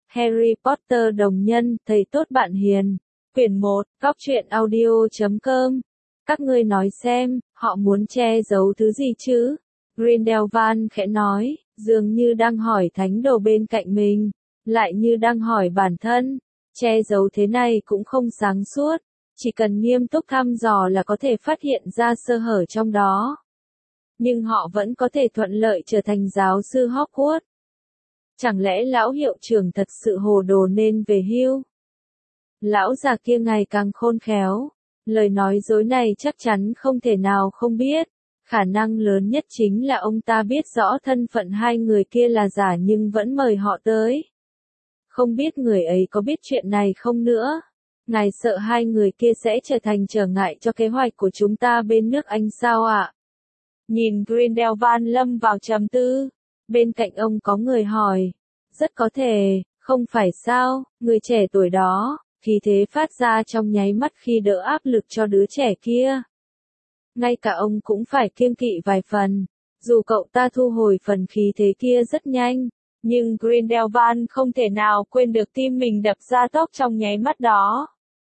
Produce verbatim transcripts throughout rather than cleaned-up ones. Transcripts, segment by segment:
Harry Potter đồng nhân, thầy tốt bạn hiền. Quyển một, góc truyện audio chấm com. Các ngươi nói xem, họ muốn che giấu thứ gì chứ? Grindelwald khẽ nói, dường như đang hỏi thánh đồ bên cạnh mình, lại như đang hỏi bản thân. Che giấu thế này cũng không sáng suốt, chỉ cần nghiêm túc thăm dò là có thể phát hiện ra sơ hở trong đó. Nhưng họ vẫn có thể thuận lợi trở thành giáo sư Hogwarts. Chẳng lẽ lão hiệu trưởng thật sự hồ đồ nên về hưu? Lão già kia ngày càng khôn khéo, lời nói dối này chắc chắn không thể nào không biết. Khả năng lớn nhất chính là ông ta biết rõ thân phận hai người kia là giả nhưng vẫn mời họ tới. Không biết người ấy có biết chuyện này không nữa. Ngài sợ hai người kia sẽ trở thành trở ngại cho kế hoạch của chúng ta bên nước Anh sao ạ? Nhìn Grindelwald lâm vào trầm tư. Bên cạnh ông có người hỏi. Rất có thể, không phải sao, người trẻ tuổi đó, khí thế phát ra trong nháy mắt khi đỡ áp lực cho đứa trẻ kia. Ngay cả ông cũng phải kiêng kỵ vài phần, dù cậu ta thu hồi phần khí thế kia rất nhanh, nhưng Grindelwald không thể nào quên được tim mình đập ra tốc trong nháy mắt đó.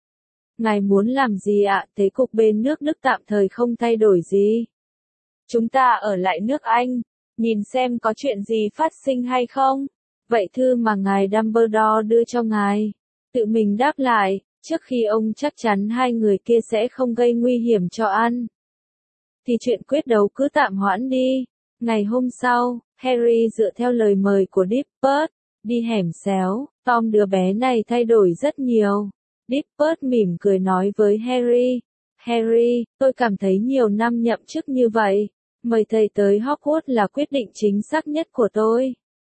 Ngài muốn làm gì ạ? Thế cục bên nước Đức tạm thời không thay đổi gì. Chúng ta ở lại nước Anh, nhìn xem có chuyện gì phát sinh hay không. Vậy thư mà ngài Dumbledore đưa cho ngài, tự mình đáp lại, trước khi ông chắc chắn hai người kia sẽ không gây nguy hiểm cho ăn. Thì chuyện quyết đấu cứ tạm hoãn đi. Ngày hôm sau, Harry dựa theo lời mời của Dippet, đi hẻm xéo. Tom đứa bé này thay đổi rất nhiều. Dippet mỉm cười nói với Harry, Harry, tôi cảm thấy nhiều năm nhậm chức như vậy, mời thầy tới Hogwarts là quyết định chính xác nhất của tôi.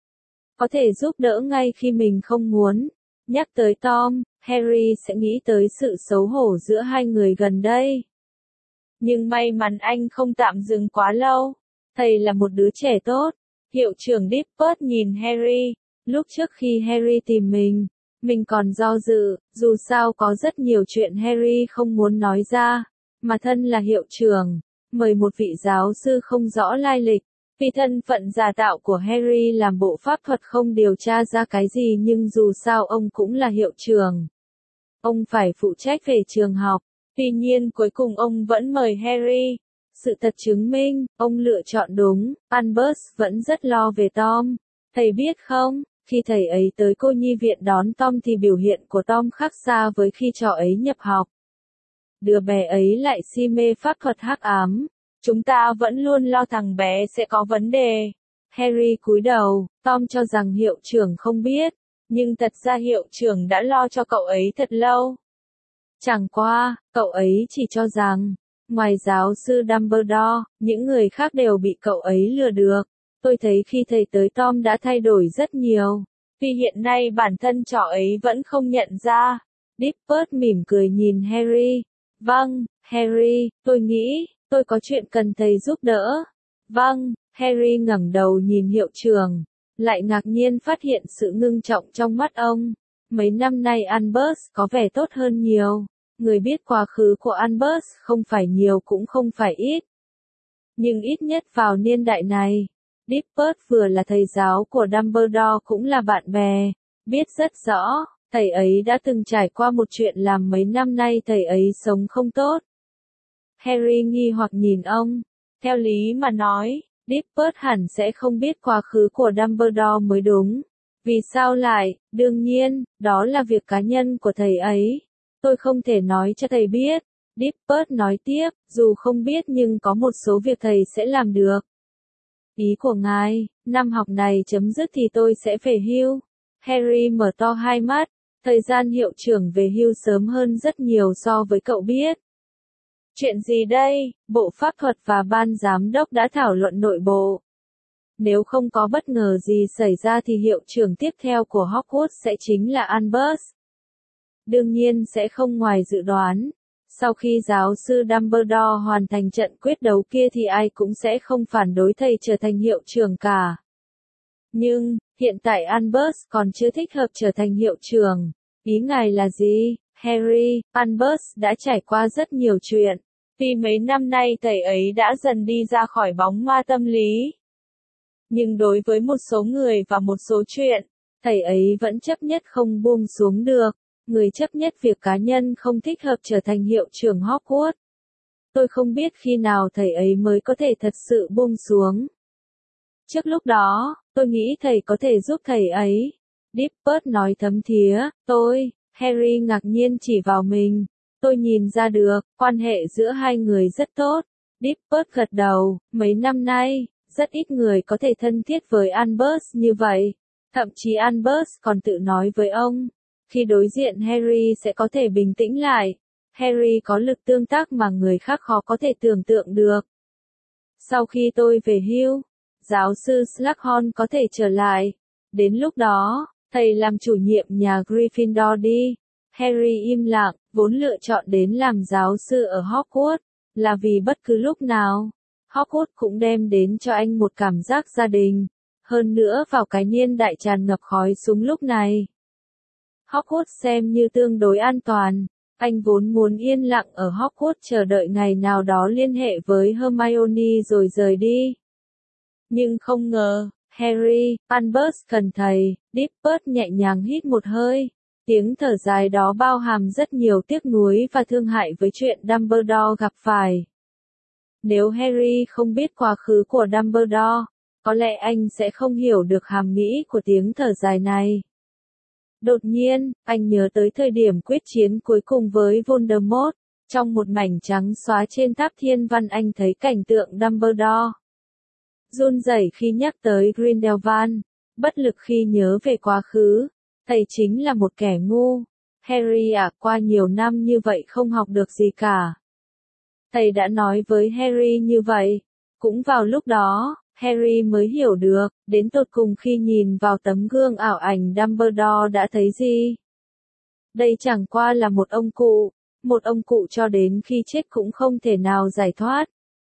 Có thể giúp đỡ ngay khi mình không muốn. Nhắc tới Tom, Harry sẽ nghĩ tới sự xấu hổ giữa hai người gần đây. Nhưng may mắn anh không tạm dừng quá lâu. Thầy là một đứa trẻ tốt. Hiệu trưởng Dippet nhìn Harry. Lúc trước khi Harry tìm mình, mình còn do dự, dù sao có rất nhiều chuyện Harry không muốn nói ra. Mà thân là hiệu trưởng, mời một vị giáo sư không rõ lai lịch. Vì thân phận giả tạo của Harry làm bộ pháp thuật không điều tra ra cái gì nhưng dù sao ông cũng là hiệu trưởng. Ông phải phụ trách về trường học. Tuy nhiên cuối cùng ông vẫn mời Harry. Sự thật chứng minh, ông lựa chọn đúng. Albus vẫn rất lo về Tom. Thầy biết không, khi thầy ấy tới cô nhi viện đón Tom thì biểu hiện của Tom khác xa với khi trò ấy nhập học. Đứa bé ấy lại si mê pháp thuật hắc ám. Chúng ta vẫn luôn lo thằng bé sẽ có vấn đề. Harry cúi đầu, Tom cho rằng hiệu trưởng không biết, nhưng thật ra hiệu trưởng đã lo cho cậu ấy thật lâu. Chẳng qua, cậu ấy chỉ cho rằng, ngoài giáo sư Dumbledore, những người khác đều bị cậu ấy lừa được. Tôi thấy khi thầy tới Tom đã thay đổi rất nhiều. Vì hiện nay bản thân trò ấy vẫn không nhận ra. Dippet mỉm cười nhìn Harry. Vâng, Harry, tôi nghĩ, tôi có chuyện cần thầy giúp đỡ. Vâng, Harry ngẩng đầu nhìn hiệu trưởng, lại ngạc nhiên phát hiện sự ngưng trọng trong mắt ông. Mấy năm nay Albus có vẻ tốt hơn nhiều. Người biết quá khứ của Albus không phải nhiều cũng không phải ít. Nhưng ít nhất vào niên đại này, Dippet vừa là thầy giáo của Dumbledore cũng là bạn bè, biết rất rõ, thầy ấy đã từng trải qua một chuyện làm mấy năm nay thầy ấy sống không tốt. Harry nghi hoặc nhìn ông. Theo lý mà nói, Dippet hẳn sẽ không biết quá khứ của Dumbledore mới đúng. Vì sao lại, đương nhiên, đó là việc cá nhân của thầy ấy. Tôi không thể nói cho thầy biết. Dippet nói tiếp, dù không biết nhưng có một số việc thầy sẽ làm được. Ý của ngài, năm học này chấm dứt thì tôi sẽ về hưu. Harry mở to hai mắt. Thời gian hiệu trưởng về hưu sớm hơn rất nhiều so với cậu biết. Chuyện gì đây? Bộ pháp thuật và ban giám đốc đã thảo luận nội bộ. Nếu không có bất ngờ gì xảy ra thì hiệu trưởng tiếp theo của Hogwarts sẽ chính là Albus. Đương nhiên sẽ không ngoài dự đoán. Sau khi giáo sư Dumbledore hoàn thành trận quyết đấu kia thì ai cũng sẽ không phản đối thầy trở thành hiệu trưởng cả. Nhưng, hiện tại Albus còn chưa thích hợp trở thành hiệu trưởng. Ý ngài là gì, Harry? Albus đã trải qua rất nhiều chuyện. Vì mấy năm nay thầy ấy đã dần đi ra khỏi bóng ma tâm lý. Nhưng đối với một số người và một số chuyện, Thầy ấy vẫn chấp nhất không buông xuống được, người chấp nhất việc cá nhân không thích hợp trở thành hiệu trưởng Hogwarts. Tôi không biết khi nào thầy ấy mới có thể thật sự buông xuống. Trước lúc đó, tôi nghĩ thầy có thể giúp thầy ấy. Dippet nói thấm thía, tôi, Harry ngạc nhiên chỉ vào mình. Tôi nhìn ra được, quan hệ giữa hai người rất tốt. Dippet gật đầu, mấy năm nay, rất ít người có thể thân thiết với Albus như vậy. Thậm chí Albus còn tự nói với ông, khi đối diện Harry sẽ có thể bình tĩnh lại. Harry có lực tương tác mà người khác khó có thể tưởng tượng được. Sau khi tôi về hưu, giáo sư Slughorn có thể trở lại. Đến lúc đó, thầy làm chủ nhiệm nhà Gryffindor đi. Harry im lặng, vốn lựa chọn đến làm giáo sư ở Hogwarts, là vì bất cứ lúc nào, Hogwarts cũng đem đến cho anh một cảm giác gia đình. Hơn nữa vào cái niên đại tràn ngập khói súng lúc này. Hogwarts xem như tương đối an toàn. Anh vốn muốn yên lặng ở Hogwarts chờ đợi ngày nào đó liên hệ với Hermione rồi rời đi. Nhưng không ngờ, Harry, Albus cần thầy, Dippet nhẹ nhàng hít một hơi. Tiếng thở dài đó bao hàm rất nhiều tiếc nuối và thương hại với chuyện Dumbledore gặp phải. Nếu Harry không biết quá khứ của Dumbledore, có lẽ anh sẽ không hiểu được hàm nghĩa của tiếng thở dài này. Đột nhiên, anh nhớ tới thời điểm quyết chiến cuối cùng với Voldemort. Trong một mảnh trắng xóa trên tháp thiên văn anh thấy cảnh tượng Dumbledore run rẩy khi nhắc tới Grindelwald, bất lực khi nhớ về quá khứ. Thầy chính là một kẻ ngu. Harry à, qua nhiều năm như vậy không học được gì cả. Thầy đã nói với Harry như vậy. Cũng vào lúc đó, Harry mới hiểu được, đến tột cùng khi nhìn vào tấm gương ảo ảnh Dumbledore đã thấy gì. Đây chẳng qua là một ông cụ, một ông cụ cho đến khi chết cũng không thể nào giải thoát.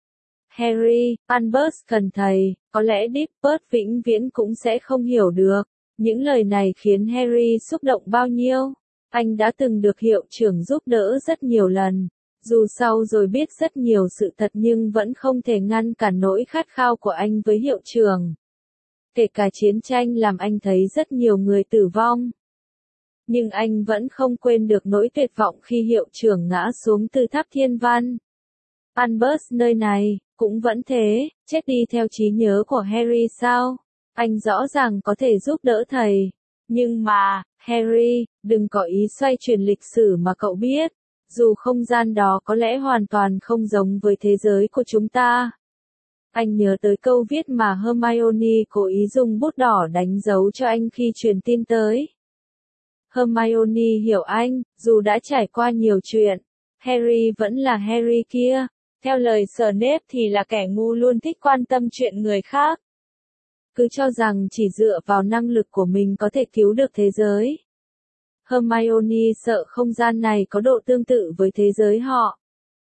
Harry, Albus cần thầy, có lẽ Dippet vĩnh viễn cũng sẽ không hiểu được. Những lời này khiến Harry xúc động bao nhiêu. Anh đã từng được hiệu trưởng giúp đỡ rất nhiều lần. Dù sau rồi biết rất nhiều sự thật nhưng vẫn không thể ngăn cản nỗi khát khao của anh với hiệu trưởng. Kể cả chiến tranh làm anh thấy rất nhiều người tử vong. Nhưng anh vẫn không quên được nỗi tuyệt vọng khi hiệu trưởng ngã xuống từ tháp thiên văn. Albus nơi này, cũng vẫn thế, chết đi theo trí nhớ của Harry sao? Anh rõ ràng có thể giúp đỡ thầy. Nhưng mà, Harry, đừng có ý xoay chuyển lịch sử mà cậu biết. Dù không gian đó có lẽ hoàn toàn không giống với thế giới của chúng ta. Anh nhớ tới câu viết mà Hermione cố ý dùng bút đỏ đánh dấu cho anh khi truyền tin tới. Hermione hiểu anh, dù đã trải qua nhiều chuyện, Harry vẫn là Harry kia. Theo lời Snape thì là kẻ ngu luôn thích quan tâm chuyện người khác. Cứ cho rằng chỉ dựa vào năng lực của mình có thể cứu được thế giới. Hermione sợ không gian này có độ tương tự với thế giới họ.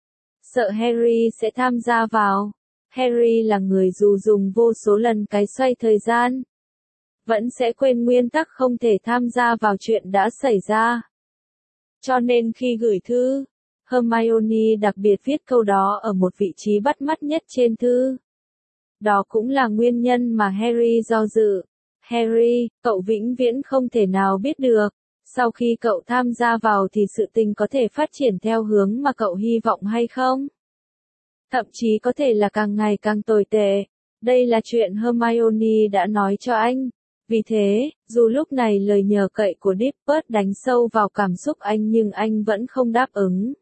Sợ Harry sẽ tham gia vào. Harry là người dù dùng vô số lần cái xoay thời gian, vẫn sẽ quên nguyên tắc không thể tham gia vào chuyện đã xảy ra. Cho nên khi gửi thư, Hermione đặc biệt viết câu đó ở một vị trí bắt mắt nhất trên thư. Đó cũng là nguyên nhân mà Harry do dự. Harry, cậu vĩnh viễn không thể nào biết được. Sau khi cậu tham gia vào thì sự tình có thể phát triển theo hướng mà cậu hy vọng hay không? Thậm chí có thể là càng ngày càng tồi tệ. Đây là chuyện Hermione đã nói cho anh. Vì thế, dù lúc này lời nhờ cậy của Dippet đánh sâu vào cảm xúc anh nhưng anh vẫn không đáp ứng.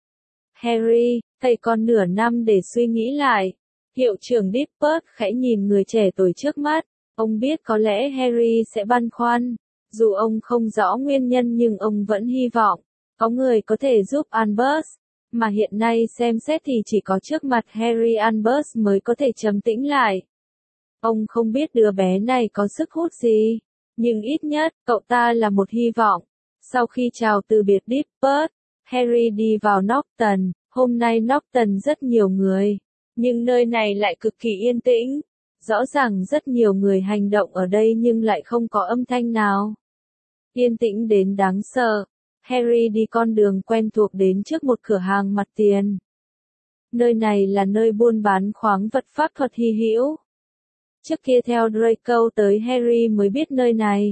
Harry, thầy còn nửa năm để suy nghĩ lại. Hiệu trưởng Dippet khẽ nhìn người trẻ tuổi trước mắt. Ông biết có lẽ Harry sẽ băn khoăn. Dù ông không rõ nguyên nhân nhưng ông vẫn hy vọng có người có thể giúp Albus. Mà hiện nay xem xét thì chỉ có trước mặt Harry Albus mới có thể trầm tĩnh lại. Ông không biết đứa bé này có sức hút gì, nhưng ít nhất, cậu ta là một hy vọng. Sau khi chào từ biệt Dippet, Harry đi vào Norton. Hôm nay Norton rất nhiều người, nhưng nơi này lại cực kỳ yên tĩnh. Rõ ràng rất nhiều người hành động ở đây nhưng lại không có âm thanh nào. Yên tĩnh đến đáng sợ. Harry đi con đường quen thuộc đến trước một cửa hàng mặt tiền. Nơi này là nơi buôn bán khoáng vật pháp thuật hy hữu. Trước kia theo Draco tới Harry mới biết nơi này.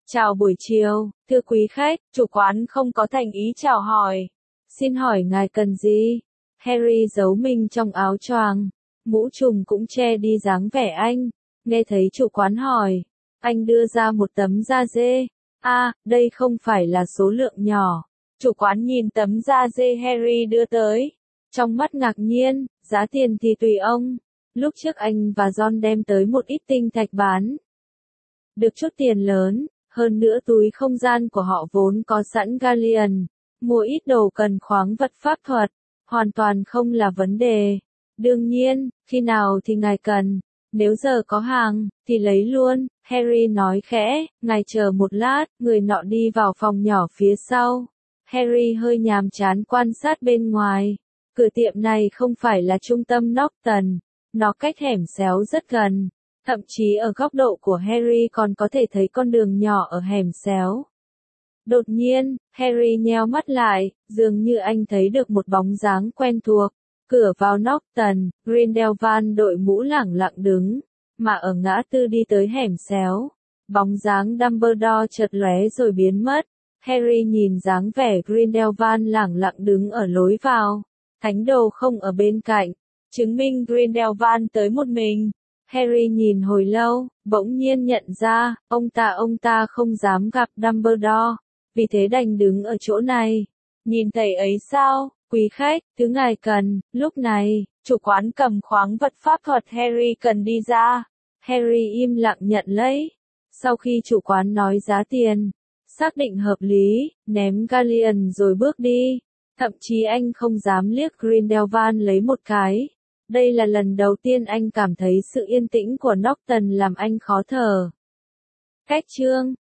Chào buổi chiều, thưa quý khách, chủ quán không có thành ý chào hỏi. Xin hỏi ngài cần gì? Harry giấu mình trong áo choàng, mũ trùm cũng che đi dáng vẻ anh. Nghe thấy chủ quán hỏi, anh đưa ra một tấm da dê. À, đây không phải là số lượng nhỏ. Chủ quán nhìn tấm da dê Harry đưa tới. Trong mắt ngạc nhiên, giá tiền thì tùy ông. Lúc trước anh và John đem tới một ít tinh thạch bán. Được chút tiền lớn, hơn nữa túi không gian của họ vốn có sẵn galleon. Mua ít đồ cần khoáng vật pháp thuật, hoàn toàn không là vấn đề. Đương nhiên, khi nào thì ngài cần, nếu giờ có hàng, thì lấy luôn, Harry nói khẽ, ngài chờ một lát, người nọ đi vào phòng nhỏ phía sau. Harry hơi nhàm chán quan sát bên ngoài, cửa tiệm này không phải là trung tâm Norton, nó cách hẻm xéo rất gần, thậm chí ở góc độ của Harry còn có thể thấy con đường nhỏ ở hẻm xéo. Đột nhiên, Harry nheo mắt lại, dường như anh thấy được một bóng dáng quen thuộc. Cửa vào Norton, Grindelwald đội mũ lẳng lặng đứng, mà ở ngã tư đi tới hẻm xéo. Bóng dáng Dumbledore chợt lóe rồi biến mất. Harry nhìn dáng vẻ Grindelwald lẳng lặng đứng ở lối vào. Thánh đồ không ở bên cạnh, chứng minh Grindelwald tới một mình. Harry nhìn hồi lâu, bỗng nhiên nhận ra, ông ta ông ta không dám gặp Dumbledore, vì thế đành đứng ở chỗ này. Nhìn thầy ấy sao, quý khách, thứ ngài cần. Lúc này, chủ quán cầm khoáng vật pháp thuật Harry cần đi ra. Harry im lặng nhận lấy. Sau khi chủ quán nói giá tiền, xác định hợp lý, ném galleon rồi bước đi. Thậm chí anh không dám liếc Grindelwald lấy một cái. Đây là lần đầu tiên anh cảm thấy sự yên tĩnh của Norton làm anh khó thở. Cách chương